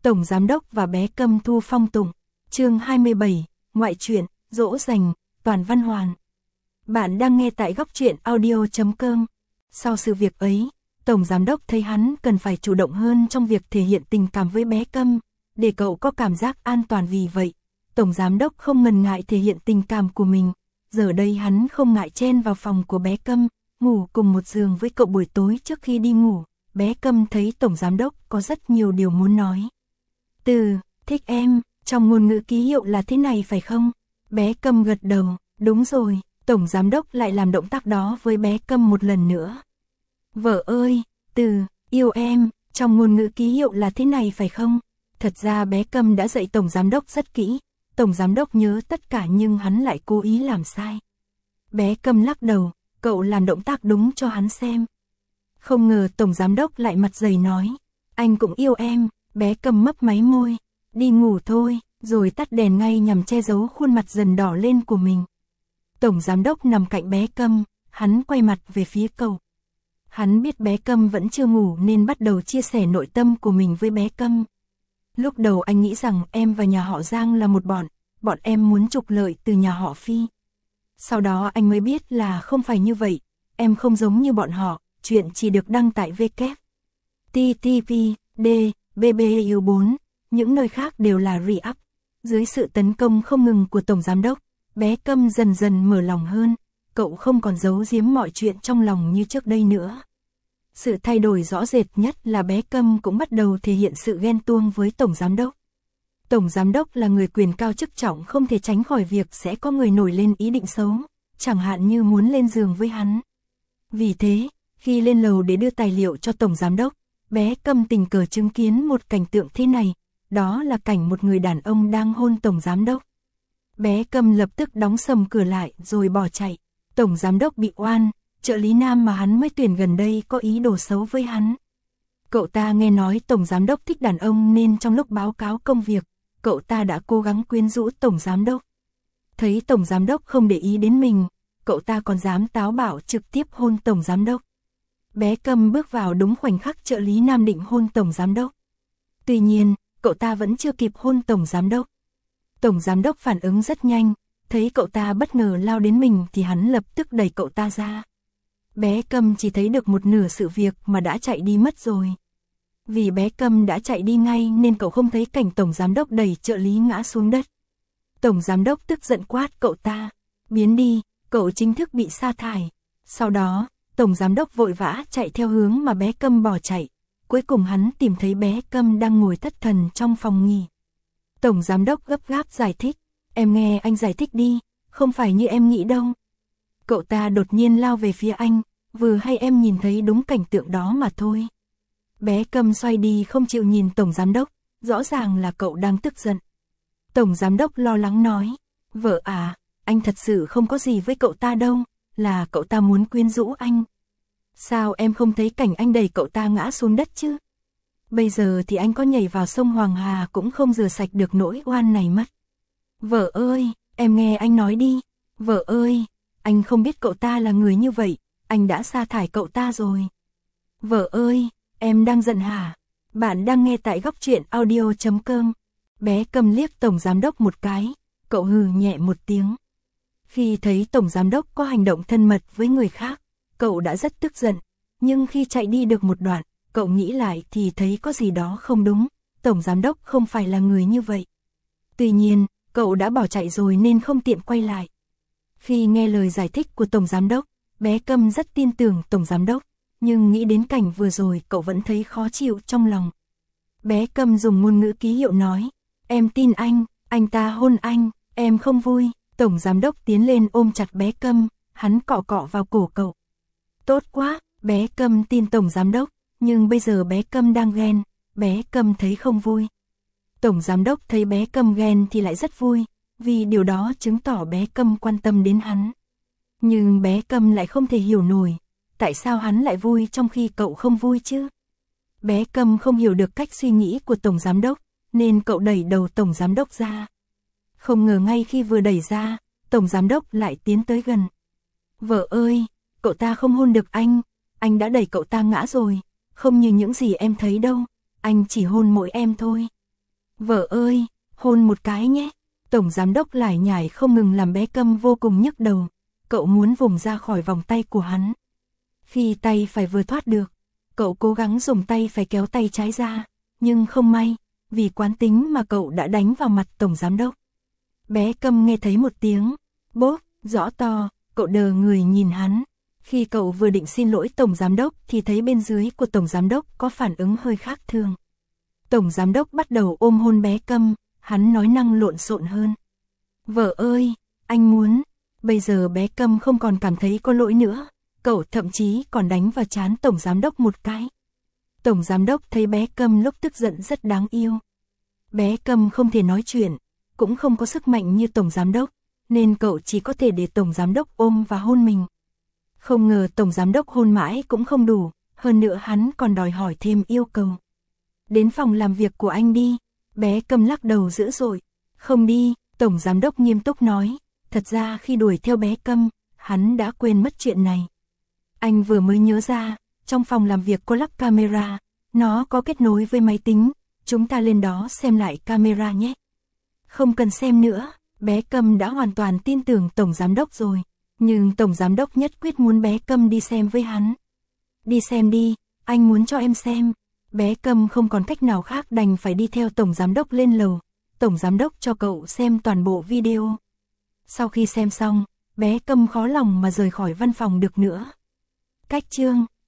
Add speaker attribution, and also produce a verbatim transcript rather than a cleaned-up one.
Speaker 1: Tổng Giám đốc và bé Câm thu phong tùng. Chương hai mươi bảy, ngoại truyện, dỗ dành, Toàn Văn Hoàn. Bạn đang nghe tại góc truyện audio chấm com. Sau sự việc ấy, Tổng Giám đốc thấy hắn cần phải chủ động hơn trong việc thể hiện tình cảm với bé Câm, để cậu có cảm giác an toàn. Vì vậy, Tổng Giám đốc không ngần ngại thể hiện tình cảm của mình. Giờ đây hắn không ngại chen vào phòng của bé Câm, ngủ cùng một giường với cậu buổi tối trước khi đi ngủ. Bé Câm thấy Tổng Giám đốc có rất nhiều điều muốn nói. Từ, thích em, trong ngôn ngữ ký hiệu là thế này phải không? Bé Câm gật đầu, đúng rồi. Tổng Giám đốc lại làm động tác đó với bé Câm một lần nữa. Vợ ơi, từ, yêu em, trong ngôn ngữ ký hiệu là thế này phải không? Thật ra bé Câm đã dạy Tổng Giám đốc rất kỹ. Tổng Giám đốc nhớ tất cả nhưng hắn lại cố ý làm sai. Bé Câm lắc đầu, cậu làm động tác đúng cho hắn xem. Không ngờ Tổng Giám đốc lại mặt dày nói, anh cũng yêu em. Bé Câm mấp máy môi, đi ngủ thôi, rồi tắt đèn ngay nhằm che giấu khuôn mặt dần đỏ lên của mình. Tổng Giám đốc nằm cạnh bé Câm, hắn quay mặt về phía cậu. Hắn biết bé Câm vẫn chưa ngủ nên bắt đầu chia sẻ nội tâm của mình với bé Câm. Lúc đầu anh nghĩ rằng em và nhà họ Giang là một bọn, bọn em muốn trục lợi từ nhà họ Phi. Sau đó anh mới biết là không phải như vậy, em không giống như bọn họ, chuyện chỉ được đăng tại W T T P D B B U bốn, những nơi khác đều là re-up. Dưới sự tấn công không ngừng của Tổng Giám đốc, bé Câm dần dần mở lòng hơn, cậu không còn giấu giếm mọi chuyện trong lòng như trước đây nữa. Sự thay đổi rõ rệt nhất là bé Câm cũng bắt đầu thể hiện sự ghen tuông với Tổng Giám đốc. Tổng Giám đốc là người quyền cao chức trọng, không thể tránh khỏi việc sẽ có người nổi lên ý định xấu, chẳng hạn như muốn lên giường với hắn. Vì thế, khi lên lầu để đưa tài liệu cho Tổng Giám đốc, bé Câm tình cờ chứng kiến một cảnh tượng thế này, đó là cảnh một người đàn ông đang hôn Tổng Giám đốc. Bé Câm lập tức đóng sầm cửa lại rồi bỏ chạy. Tổng Giám đốc bị oan, trợ lý nam mà hắn mới tuyển gần đây có ý đồ xấu với hắn. Cậu ta nghe nói Tổng Giám đốc thích đàn ông nên trong lúc báo cáo công việc, cậu ta đã cố gắng quyến rũ Tổng Giám đốc. Thấy Tổng Giám đốc không để ý đến mình, cậu ta còn dám táo bạo trực tiếp hôn Tổng Giám đốc. Bé Câm bước vào đúng khoảnh khắc trợ lý nam định hôn Tổng Giám đốc. Tuy nhiên, cậu ta vẫn chưa kịp hôn Tổng Giám đốc. Tổng Giám đốc phản ứng rất nhanh, thấy cậu ta bất ngờ lao đến mình thì hắn lập tức đẩy cậu ta ra. Bé Câm chỉ thấy được một nửa sự việc mà đã chạy đi mất rồi. Vì bé Câm đã chạy đi ngay nên cậu không thấy cảnh Tổng Giám đốc đẩy trợ lý ngã xuống đất. Tổng Giám đốc tức giận quát cậu ta, biến đi, cậu chính thức bị sa thải. Sau đó, Tổng Giám đốc vội vã chạy theo hướng mà bé Câm bỏ chạy. Cuối cùng hắn tìm thấy bé Câm đang ngồi thất thần trong phòng nghỉ. Tổng Giám đốc gấp gáp giải thích, em nghe anh giải thích đi, không phải như em nghĩ đâu. Cậu ta đột nhiên lao về phía anh, vừa hay em nhìn thấy đúng cảnh tượng đó mà thôi. Bé Câm xoay đi không chịu nhìn Tổng Giám đốc, rõ ràng là cậu đang tức giận. Tổng Giám đốc lo lắng nói, vợ à, anh thật sự không có gì với cậu ta đâu, là cậu ta muốn quyến rũ anh. Sao em không thấy cảnh anh đẩy cậu ta ngã xuống đất chứ? Bây giờ thì anh có nhảy vào sông Hoàng Hà cũng không rửa sạch được nỗi oan này mất. Vợ ơi, em nghe anh nói đi. Vợ ơi, anh không biết cậu ta là người như vậy, anh đã sa thải cậu ta rồi. Vợ ơi, em đang giận hả? Bạn đang nghe tại góc truyện audio chấm com. Bé Câm liếc Tổng Giám đốc một cái, cậu hừ nhẹ một tiếng. Khi thấy Tổng Giám đốc có hành động thân mật với người khác, cậu đã rất tức giận, nhưng khi chạy đi được một đoạn, cậu nghĩ lại thì thấy có gì đó không đúng, Tổng Giám đốc không phải là người như vậy. Tuy nhiên, cậu đã bỏ chạy rồi nên không tiện quay lại. Khi nghe lời giải thích của Tổng Giám đốc, bé Câm rất tin tưởng Tổng Giám đốc, nhưng nghĩ đến cảnh vừa rồi cậu vẫn thấy khó chịu trong lòng. Bé Câm dùng ngôn ngữ ký hiệu nói, em tin anh, anh ta hôn anh, em không vui. Tổng Giám đốc tiến lên ôm chặt bé Câm, hắn cọ cọ vào cổ cậu. Tốt quá, bé Câm tin Tổng Giám đốc, nhưng bây giờ bé Câm đang ghen, bé Câm thấy không vui. Tổng Giám đốc thấy bé Câm ghen thì lại rất vui, vì điều đó chứng tỏ bé Câm quan tâm đến hắn. Nhưng bé Câm lại không thể hiểu nổi, tại sao hắn lại vui trong khi cậu không vui chứ? Bé Câm không hiểu được cách suy nghĩ của Tổng Giám đốc, nên cậu đẩy đầu Tổng Giám đốc ra. Không ngờ ngay khi vừa đẩy ra, Tổng Giám đốc lại tiến tới gần. Vợ ơi, cậu ta không hôn được anh, anh đã đẩy cậu ta ngã rồi, không như những gì em thấy đâu, anh chỉ hôn mỗi em thôi. Vợ ơi, hôn một cái nhé. Tổng giám đốc lải nhải không ngừng làm bé Câm vô cùng nhức đầu. Cậu muốn vùng ra khỏi vòng tay của hắn. Khi tay phải vừa thoát được, cậu cố gắng dùng tay phải kéo tay trái ra, nhưng không may, vì quán tính mà cậu đã đánh vào mặt tổng giám đốc. Bé Câm nghe thấy một tiếng bốp rõ to, cậu đờ người nhìn hắn. Khi cậu vừa định xin lỗi tổng giám đốc thì thấy bên dưới của tổng giám đốc có phản ứng hơi khác thường. Tổng giám đốc bắt đầu ôm hôn bé Câm, hắn nói năng lộn xộn hơn. Vợ ơi, anh muốn. Bây giờ bé Câm không còn cảm thấy có lỗi nữa, cậu thậm chí còn đánh vào trán tổng giám đốc một cái. Tổng giám đốc thấy bé Câm lúc tức giận rất đáng yêu. Bé Câm không thể nói chuyện, cũng không có sức mạnh như tổng giám đốc, nên cậu chỉ có thể để tổng giám đốc ôm và hôn mình. Không ngờ tổng giám đốc hôn mãi cũng không đủ, hơn nữa hắn còn đòi hỏi thêm yêu cầu. Đến phòng làm việc của anh đi. Bé Câm lắc đầu dữ dội. Không đi, tổng giám đốc nghiêm túc nói. Thật ra khi đuổi theo bé Câm, hắn đã quên mất chuyện này. Anh vừa mới nhớ ra, trong phòng làm việc có lắp camera, nó có kết nối với máy tính, chúng ta lên đó xem lại camera nhé. Không cần xem nữa, bé Câm đã hoàn toàn tin tưởng tổng giám đốc rồi, nhưng tổng giám đốc nhất quyết muốn bé Câm đi xem với hắn. Đi xem đi, anh muốn cho em xem. Bé Câm không còn cách nào khác đành phải đi theo tổng giám đốc lên lầu. Tổng giám đốc cho cậu xem toàn bộ video. Sau khi xem xong, bé Câm khó lòng mà rời khỏi văn phòng được nữa. Cách chương